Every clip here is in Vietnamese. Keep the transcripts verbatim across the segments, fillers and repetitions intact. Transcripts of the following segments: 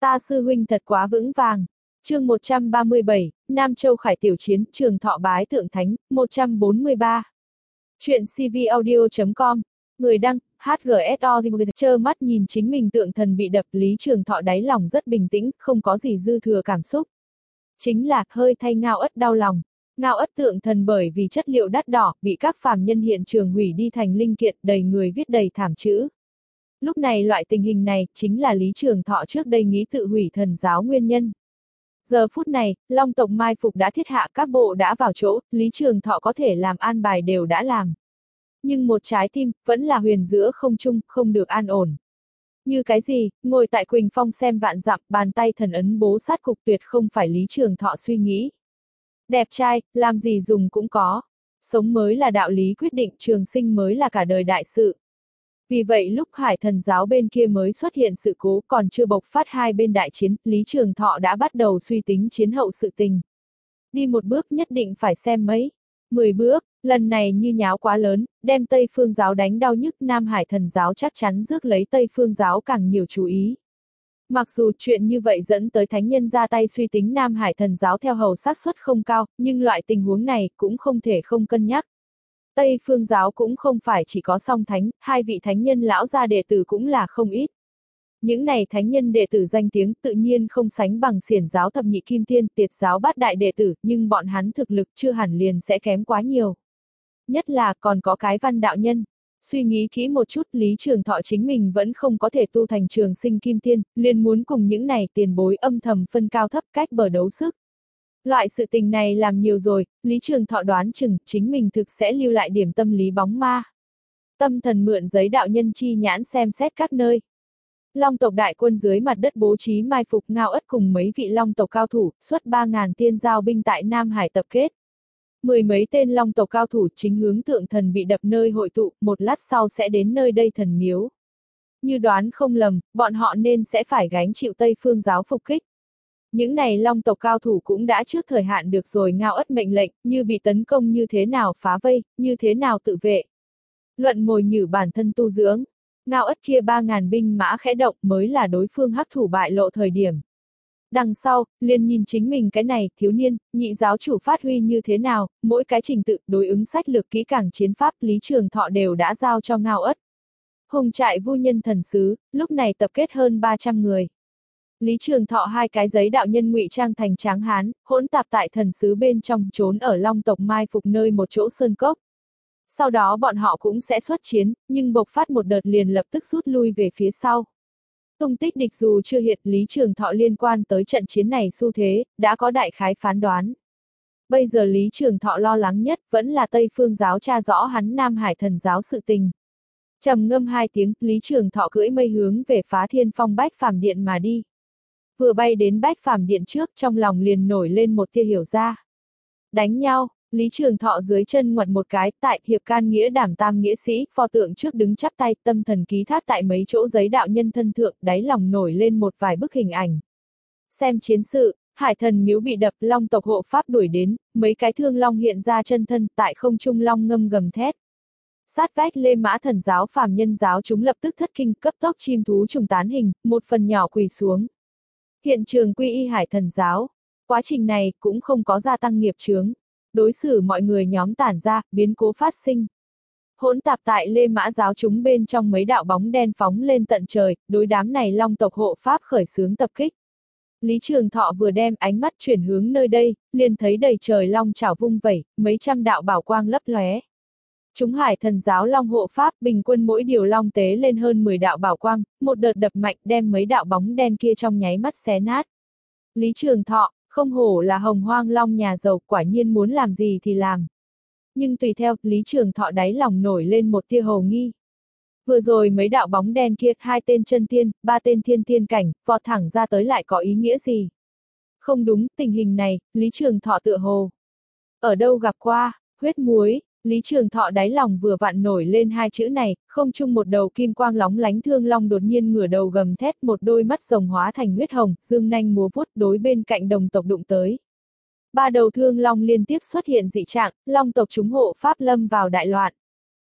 Ta sư huynh thật quá vững vàng. Chương một trăm ba mươi bảy, Nam Châu Khải tiểu chiến, Trường Thọ bái tượng thánh, một trăm bốn mươi ba. Chuyện cvaudio chấm com, người đăng, hát giê ét o trơ mắt nhìn chính mình tượng thần bị đập, Lý Trường Thọ đáy lòng rất bình tĩnh, không có gì dư thừa cảm xúc. Chính là, hơi thay Ngao Ất đau lòng. Ngao Ất tượng thần bởi vì chất liệu đắt đỏ, bị các phàm nhân hiện trường hủy đi thành linh kiện, đầy người viết đầy thảm chữ. Lúc này loại tình hình này, chính là Lý Trường Thọ trước đây nghĩ tự hủy thần giáo nguyên nhân. Giờ phút này, Long tộc mai phục đã thiết hạ, các bộ đã vào chỗ, Lý Trường Thọ có thể làm an bài đều đã làm. Nhưng một trái tim, vẫn là huyền giữa không trung, không được an ổn. Như cái gì, ngồi tại Quỳnh Phong xem vạn dặm, bàn tay thần ấn bố sát cục tuyệt không phải Lý Trường Thọ suy nghĩ. Đẹp trai, làm gì dùng cũng có. Sống mới là đạo lý quyết định, trường sinh mới là cả đời đại sự. Vì vậy lúc Hải Thần giáo bên kia mới xuất hiện sự cố, còn chưa bộc phát hai bên đại chiến, Lý Trường Thọ đã bắt đầu suy tính chiến hậu sự tình. Đi một bước nhất định phải xem mấy, mười bước, lần này như nháo quá lớn, đem Tây Phương giáo đánh đau nhức, Nam Hải Thần giáo chắc chắn rước lấy Tây Phương giáo càng nhiều chú ý. Mặc dù chuyện như vậy dẫn tới thánh nhân ra tay suy tính Nam Hải Thần giáo theo hầu xác suất không cao, nhưng loại tình huống này cũng không thể không cân nhắc. Tây Phương giáo cũng không phải chỉ có song thánh, hai vị thánh nhân lão gia đệ tử cũng là không ít. Những này thánh nhân đệ tử danh tiếng tự nhiên không sánh bằng Xiển giáo thập nhị kim tiên, Tiệt giáo bát đại đệ tử, nhưng bọn hắn thực lực chưa hẳn liền sẽ kém quá nhiều. Nhất là còn có cái Văn đạo nhân. Suy nghĩ kỹ một chút, Lý Trường Thọ chính mình vẫn không có thể tu thành trường sinh kim tiên, liền muốn cùng những này tiền bối âm thầm phân cao thấp, cách bờ đấu sức. Loại sự tình này làm nhiều rồi, Lý Trường Thọ đoán chừng chính mình thực sẽ lưu lại điểm tâm lý bóng ma. Tâm thần mượn giấy đạo nhân chi nhãn xem xét các nơi. Long tộc đại quân dưới mặt đất bố trí mai phục, Ngao Ất cùng mấy vị Long tộc cao thủ, xuất ba ngàn tiên giao binh tại Nam Hải tập kết. Mười mấy tên Long tộc cao thủ chính hướng tượng thần bị đập nơi hội tụ, một lát sau sẽ đến nơi đây thần miếu. Như đoán không lầm, bọn họ nên sẽ phải gánh chịu Tây Phương giáo phục kích. Những này Long tộc cao thủ cũng đã trước thời hạn được rồi Ngao Ất mệnh lệnh, như bị tấn công như thế nào phá vây, như thế nào tự vệ. Luận mồi nhử bản thân tu dưỡng, Ngao Ất kia ba ngàn binh mã khẽ động mới là đối phương hắc thủ bại lộ thời điểm. Đằng sau, liền nhìn chính mình cái này, thiếu niên, nhị giáo chủ phát huy như thế nào, mỗi cái trình tự, đối ứng sách lược kỹ càng chiến pháp Lý Trường Thọ đều đã giao cho Ngao Ất. Hùng trại vu nhân thần sứ, lúc này tập kết hơn ba trăm người. Lý Trường Thọ hai cái giấy đạo nhân ngụy trang thành tráng hán, hỗn tạp tại thần sứ bên trong, trốn ở Long tộc mai phục nơi một chỗ sơn cốc. Sau đó bọn họ cũng sẽ xuất chiến, nhưng bộc phát một đợt liền lập tức rút lui về phía sau. Tung tích địch dù chưa hiện, Lý Trường Thọ liên quan tới trận chiến này xu thế, đã có đại khái phán đoán. Bây giờ Lý Trường Thọ lo lắng nhất vẫn là Tây Phương giáo tra rõ hắn Nam Hải Thần giáo sự tình. Trầm ngâm hai tiếng, Lý Trường Thọ cưỡi mây hướng về Phá Thiên Phong Bách Phàm Điện mà đi. Vừa bay đến Bách Phàm Điện trước, trong lòng liền nổi lên một tia hiểu ra. Đánh nhau, Lý Trường Thọ dưới chân ngoặt một cái, tại hiệp can nghĩa đảm tam nghĩa sĩ, pho tượng trước đứng chắp tay, tâm thần ký thác tại mấy chỗ giấy đạo nhân thân thượng, đáy lòng nổi lên một vài bức hình ảnh. Xem chiến sự, Hải Thần miếu bị đập, Long tộc hộ pháp đuổi đến, mấy cái thương long hiện ra chân thân, tại không trung long ngâm gầm thét. Sát vách Lê Mã Thần giáo phàm nhân giáo chúng lập tức thất kinh, cấp tốc chim thú trùng tán hình, một phần nhỏ quỳ xuống. Hiện trường quy y Hải Thần giáo. Quá trình này cũng không có gia tăng nghiệp chướng. Đối xử mọi người nhóm tản ra, biến cố phát sinh. Hỗn tạp tại Lê Mã giáo chúng bên trong mấy đạo bóng đen phóng lên tận trời, đối đám này Long tộc hộ pháp khởi xướng tập kích. Lý Trường Thọ vừa đem ánh mắt chuyển hướng nơi đây, liền thấy đầy trời long chảo vung vẩy, mấy trăm đạo bảo quang lấp lóe. Chúng Hải Thần giáo Long hộ pháp bình quân mỗi điều long tế lên hơn mười đạo bảo quang, một đợt đập mạnh đem mấy đạo bóng đen kia trong nháy mắt xé nát. Lý Trường Thọ, không hổ là Hồng Hoang Long nhà giàu, quả nhiên muốn làm gì thì làm. Nhưng tùy theo, Lý Trường Thọ đáy lòng nổi lên một tia hồ nghi. Vừa rồi mấy đạo bóng đen kia, hai tên chân tiên, ba tên thiên tiên cảnh, vọt thẳng ra tới lại có ý nghĩa gì? Không đúng, tình hình này, Lý Trường Thọ tựa hồ. Ở đâu gặp qua, huyết muối, Lý Trường Thọ đáy lòng vừa vặn nổi lên hai chữ này, không chung một đầu kim quang lóng lánh thương long đột nhiên ngửa đầu gầm thét, một đôi mắt rồng hóa thành huyết hồng, dương nanh múa vuốt đối bên cạnh đồng tộc đụng tới. Ba đầu thương long liên tiếp xuất hiện dị trạng, Long tộc chúng hộ pháp lâm vào đại loạn.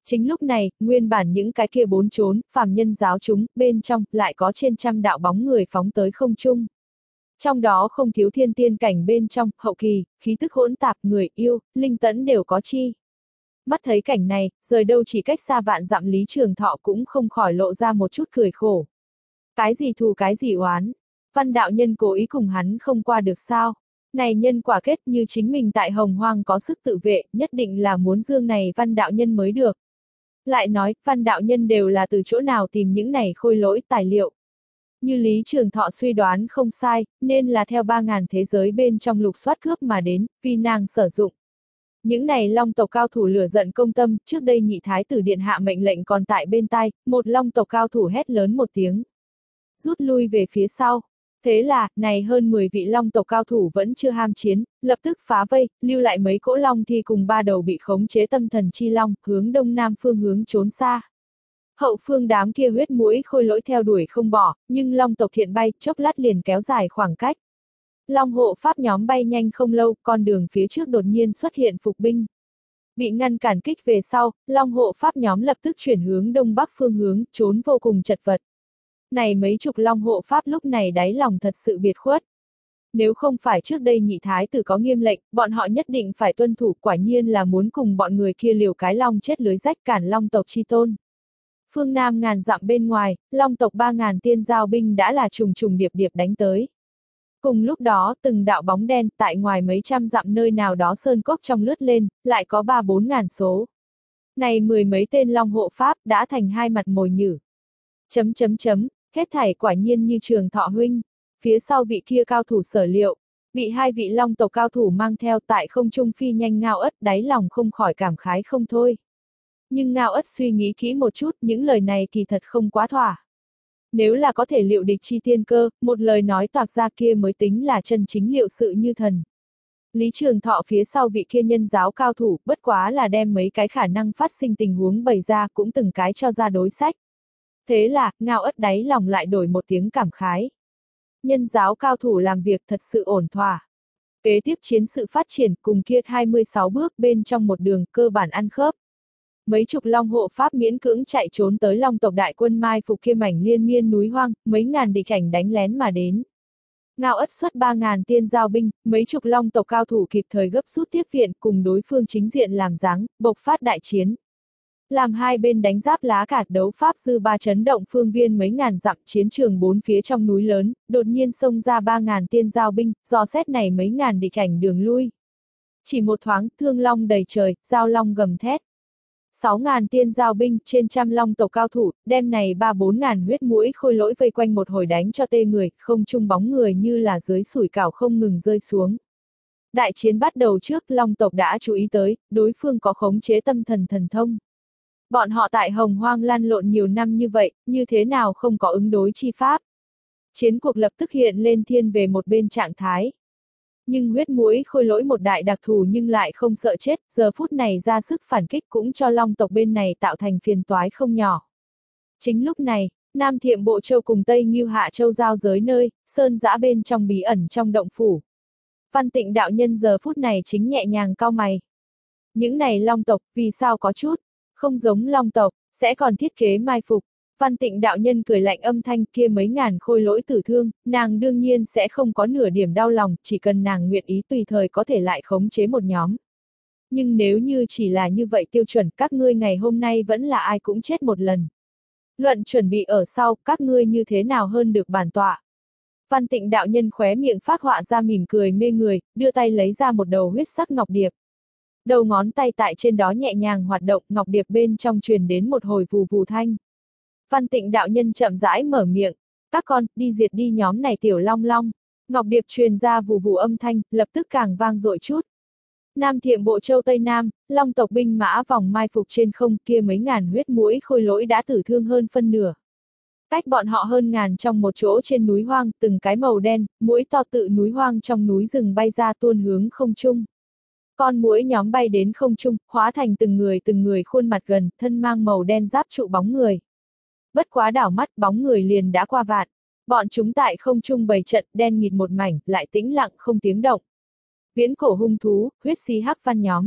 Chính lúc này, nguyên bản những cái kia bốn trốn, phàm nhân giáo chúng, bên trong, lại có trên trăm đạo bóng người phóng tới không trung. Trong đó không thiếu thiên tiên cảnh bên trong, hậu kỳ, khí tức hỗn tạp, người yêu, linh tẫn đều có chi. Mắt thấy cảnh này, rời đâu chỉ cách xa vạn dặm Lý Trường Thọ cũng không khỏi lộ ra một chút cười khổ. Cái gì thù cái gì oán, Văn đạo nhân cố ý cùng hắn không qua được sao? Này nhân quả kết như chính mình tại Hồng Hoang có sức tự vệ, nhất định là muốn dương này Văn đạo nhân mới được. Lại nói, Văn đạo nhân đều là từ chỗ nào tìm những này khôi lỗi tài liệu. Như Lý Trường Thọ suy đoán không sai, nên là theo ba ngàn thế giới bên trong lục soát cướp mà đến, vì nàng sử dụng. Những này long tộc cao thủ lửa giận công tâm, trước đây nhị thái tử điện hạ mệnh lệnh còn tại bên tai, một long tộc cao thủ hét lớn một tiếng. Rút lui về phía sau. Thế là, này hơn mười vị long tộc cao thủ vẫn chưa ham chiến, lập tức phá vây, lưu lại mấy cỗ long thi cùng ba đầu bị khống chế tâm thần chi long, hướng đông nam phương hướng trốn xa. Hậu phương đám kia huyết mũi khôi lỗi theo đuổi không bỏ, nhưng long tộc thiện bay, chốc lát liền kéo dài khoảng cách. Long hộ pháp nhóm bay nhanh không lâu, con đường phía trước đột nhiên xuất hiện phục binh. Bị ngăn cản kích về sau, long hộ pháp nhóm lập tức chuyển hướng đông bắc phương hướng, trốn vô cùng chật vật. Này mấy chục long hộ pháp lúc này đáy lòng thật sự biệt khuất. Nếu không phải trước đây nhị thái tử có nghiêm lệnh, bọn họ nhất định phải tuân thủ, quả nhiên là muốn cùng bọn người kia liều cái long chết lưới rách cản long tộc chi tôn. Phương Nam ngàn dặm bên ngoài, long tộc ba ngàn tiên giao binh đã là trùng trùng điệp điệp đánh tới. Cùng lúc đó, từng đạo bóng đen tại ngoài mấy trăm dặm nơi nào đó sơn cốc trong lướt lên, lại có ba bốn ngàn số. Này mười mấy tên long hộ pháp đã thành hai mặt mồi nhử. Chấm chấm chấm, hết thảy quả nhiên như Trường Thọ huynh. Phía sau vị kia cao thủ sở liệu, bị hai vị long tộc cao thủ mang theo tại không trung phi nhanh Ngao Ất đáy lòng không khỏi cảm khái không thôi. Nhưng Ngao Ất suy nghĩ kỹ một chút, những lời này kỳ thật không quá thỏa. Nếu là có thể liệu địch chi tiên cơ, một lời nói toạc ra kia mới tính là chân chính liệu sự như thần. Lý Trường Thọ phía sau vị kia nhân giáo cao thủ, bất quá là đem mấy cái khả năng phát sinh tình huống bày ra cũng từng cái cho ra đối sách. Thế là, Ngao Ất đáy lòng lại đổi một tiếng cảm khái. Nhân giáo cao thủ làm việc thật sự ổn thỏa. Kế tiếp chiến sự phát triển cùng kia hai mươi sáu bước bên trong một đường cơ bản ăn khớp. Mấy chục long hộ pháp miễn cưỡng chạy trốn tới long tộc đại quân mai phục kia mảnh liên miên núi hoang, mấy ngàn địch cảnh đánh lén mà đến. Ngao Ất xuất ba ngàn tiên giao binh, mấy chục long tộc cao thủ kịp thời gấp rút tiếp viện cùng đối phương chính diện làm dáng, bộc phát đại chiến. Làm hai bên đánh giáp lá cả đấu pháp dư ba chấn động phương viên mấy ngàn dặm chiến trường bốn phía trong núi lớn, đột nhiên xông ra ba ngàn tiên giao binh, dò xét này mấy ngàn địch cảnh đường lui. Chỉ một thoáng, thương long đầy trời, giao long gầm thét. Sáu ngàn tiên giao binh, trên trăm long tộc cao thủ, đem này ba bốn ngàn huyết mũi khôi lỗi vây quanh một hồi đánh cho tê người, không trung bóng người như là dưới sủi cảo không ngừng rơi xuống. Đại chiến bắt đầu trước, long tộc đã chú ý tới, đối phương có khống chế tâm thần thần thông. Bọn họ tại Hồng Hoang lăn lộn nhiều năm như vậy, như thế nào không có ứng đối chi pháp. Chiến cuộc lập tức hiện lên thiên về một bên trạng thái. Nhưng huyết mũi khôi lỗi một đại đặc thù nhưng lại không sợ chết, giờ phút này ra sức phản kích cũng cho long tộc bên này tạo thành phiền toái không nhỏ. Chính lúc này, Nam Thiệm Bộ Châu cùng Tây Ngưu Hạ Châu giao giới nơi, sơn dã bên trong bí ẩn trong động phủ. Văn Tịnh đạo nhân giờ phút này chính nhẹ nhàng cau mày. Những này long tộc, vì sao có chút không giống long tộc, sẽ còn thiết kế mai phục. Văn Tịnh đạo nhân cười lạnh âm thanh kia mấy ngàn khôi lỗi tử thương, nàng đương nhiên sẽ không có nửa điểm đau lòng, chỉ cần nàng nguyện ý tùy thời có thể lại khống chế một nhóm. Nhưng nếu như chỉ là như vậy tiêu chuẩn, các ngươi ngày hôm nay vẫn là ai cũng chết một lần. Luận chuẩn bị ở sau, các ngươi như thế nào hơn được bản tọa. Văn Tịnh đạo nhân khóe miệng phác họa ra mỉm cười mê người, đưa tay lấy ra một đầu huyết sắc ngọc điệp. Đầu ngón tay tại trên đó nhẹ nhàng hoạt động, ngọc điệp bên trong truyền đến một hồi vù vù thanh. Văn Tịnh đạo nhân chậm rãi mở miệng, các con, đi diệt đi nhóm này tiểu long long. Ngọc điệp truyền ra vù vù âm thanh, lập tức càng vang dội chút. Nam Thiệm Bộ Châu Tây Nam, long tộc binh mã vòng mai phục trên không kia mấy ngàn huyết mũi khôi lỗi đã tử thương hơn phân nửa. Cách bọn họ hơn ngàn trong một chỗ trên núi hoang, từng cái màu đen, mũi to tự núi hoang trong núi rừng bay ra tuôn hướng không trung. Con muỗi nhóm bay đến không trung, hóa thành từng người từng người khuôn mặt gần, thân mang màu đen giáp trụ bóng người. Bất quá đảo mắt bóng người liền đã qua vạn. Bọn chúng tại không trung bày trận, đen nghịt một mảnh, lại tĩnh lặng không tiếng động. Viễn cổ hung thú, huyết si hắc văn nhóm.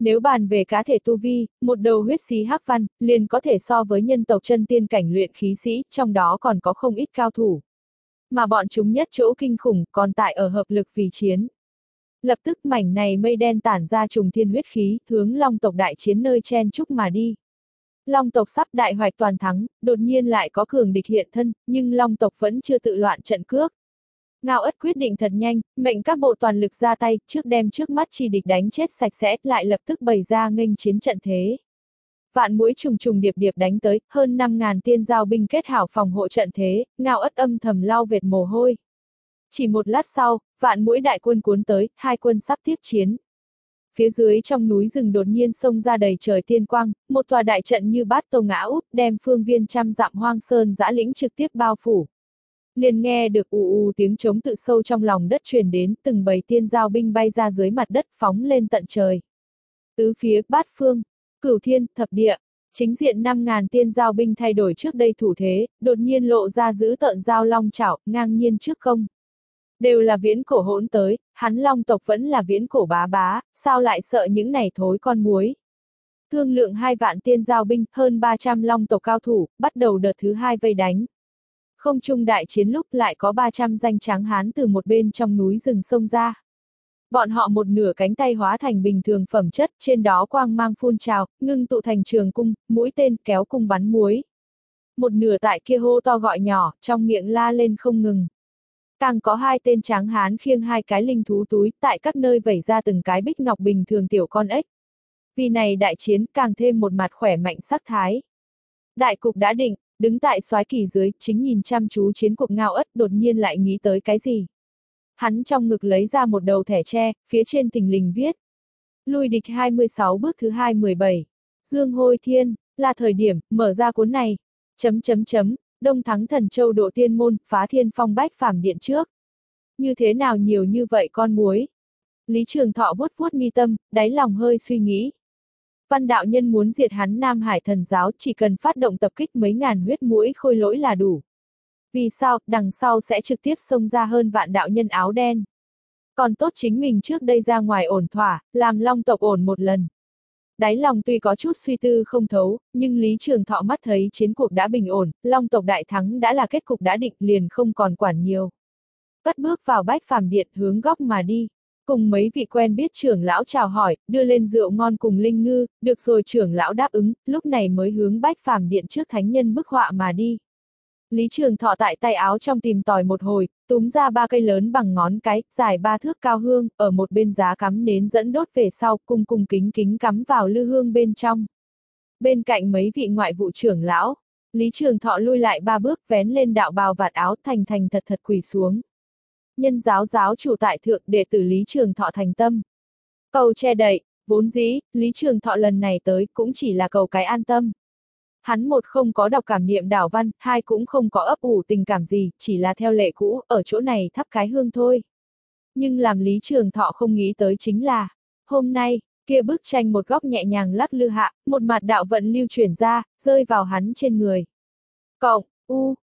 Nếu bàn về cá thể tu vi, một đầu huyết sĩ hắc văn, liền có thể so với nhân tộc chân tiên cảnh luyện khí sĩ, trong đó còn có không ít cao thủ. Mà bọn chúng nhất chỗ kinh khủng, còn tại ở hợp lực vì chiến. Lập tức mảnh này mây đen tản ra trùng thiên huyết khí, hướng Long tộc đại chiến nơi chen chúc mà đi. Long tộc sắp đại hoạch toàn thắng, đột nhiên lại có cường địch hiện thân, nhưng Long tộc vẫn chưa tự loạn trận cước. Ngao Ất quyết định thật nhanh, mệnh các bộ toàn lực ra tay, trước đem trước mắt chi địch đánh chết sạch sẽ, lại lập tức bày ra nghênh chiến trận thế. Vạn mũi trùng trùng điệp điệp đánh tới, hơn năm ngàn tiên giao binh kết hảo phòng hộ trận thế, Ngao Ất âm thầm lau vệt mồ hôi. Chỉ một lát sau, vạn mũi đại quân cuốn tới, hai quân sắp tiếp chiến. Phía dưới trong núi rừng đột nhiên xông ra đầy trời tiên quang, một tòa đại trận như bát tô ngã úp, đem phương viên trăm dặm hoang sơn dã lĩnh trực tiếp bao phủ. Liền nghe được ù ù tiếng trống tự sâu trong lòng đất truyền đến, từng bầy tiên giao binh bay ra dưới mặt đất phóng lên tận trời. Tứ phía, bát phương, cửu thiên, thập địa, chính diện năm ngàn tiên giao binh thay đổi trước đây thủ thế, đột nhiên lộ ra giữ tợn giao long chảo, ngang nhiên trước không. Đều là viễn cổ hỗn tới, hắn Long tộc vẫn là viễn cổ bá bá, sao lại sợ những này thối con muối. Thương lượng hai vạn tiên giao binh, hơn ba trăm Long tộc cao thủ, bắt đầu đợt thứ hai vây đánh. Không trung đại chiến lúc lại có ba trăm danh tráng hán từ một bên trong núi rừng xông ra. Bọn họ một nửa cánh tay hóa thành bình thường phẩm chất, trên đó quang mang phun trào, ngưng tụ thành trường cung, mũi tên kéo cung bắn muối. Một nửa tại kia hô to gọi nhỏ, trong miệng la lên không ngừng. Càng có hai tên tráng hán khiêng hai cái linh thú túi, tại các nơi vẩy ra từng cái bích ngọc bình thường tiểu con ếch. Vì này đại chiến càng thêm một mặt khỏe mạnh sắc thái. Đại cục đã định, đứng tại soái kỳ dưới, chính nhìn chăm chú chiến cuộc Ngao Ất, đột nhiên lại nghĩ tới cái gì. Hắn trong ngực lấy ra một đầu thẻ tre, phía trên thình lình viết. Lui địch hai mươi sáu bước thứ hai mười bảy. Dương Hôi Thiên, là thời điểm, mở ra cuốn này. Chấm chấm chấm. Đông thắng Thần Châu độ tiên môn, phá thiên phong bách phàm điện trước. Như thế nào nhiều như vậy con muối? Lý Trường Thọ vuốt vuốt mi tâm, đáy lòng hơi suy nghĩ. Văn đạo nhân muốn diệt hắn Nam Hải thần giáo, chỉ cần phát động tập kích mấy ngàn huyết mũi khôi lỗi là đủ. Vì sao, đằng sau sẽ trực tiếp xông ra hơn vạn đạo nhân áo đen. Còn tốt chính mình trước đây ra ngoài ổn thỏa, làm Long tộc ổn một lần. Đáy lòng tuy có chút suy tư không thấu, nhưng Lý Trường Thọ mắt thấy chiến cuộc đã bình ổn, Long tộc đại thắng đã là kết cục đã định, liền không còn quản nhiều. Cất bước vào bách phàm điện, hướng góc mà đi. Cùng mấy vị quen biết trưởng lão chào hỏi, đưa lên rượu ngon cùng linh ngư, được rồi trưởng lão đáp ứng, lúc này mới hướng bách phàm điện trước thánh nhân bức họa mà đi. Lý Trường Thọ tại tay áo trong tìm tòi một hồi, túm ra ba cây lớn bằng ngón cái, dài ba thước cao hương, ở một bên giá cắm nến dẫn đốt về sau, cung cung kính kính cắm vào lư hương bên trong. Bên cạnh mấy vị ngoại vụ trưởng lão, Lý Trường Thọ lui lại ba bước, vén lên đạo bào vạt áo, thành thành thật thật quỳ xuống. Nhân giáo giáo chủ tại thượng, đệ tử Lý Trường Thọ thành tâm. Cầu che đậy, vốn dĩ, Lý Trường Thọ lần này tới cũng chỉ là cầu cái an tâm. Hắn một không có đọc cảm niệm đảo văn, hai cũng không có ấp ủ tình cảm gì, chỉ là theo lệ cũ, ở chỗ này thắp cái hương thôi. Nhưng làm Lý Trường Thọ không nghĩ tới chính là, hôm nay, kia bức tranh một góc nhẹ nhàng lắc lư hạ, một mặt đạo vận lưu chuyển ra, rơi vào hắn trên người. Cộng, u,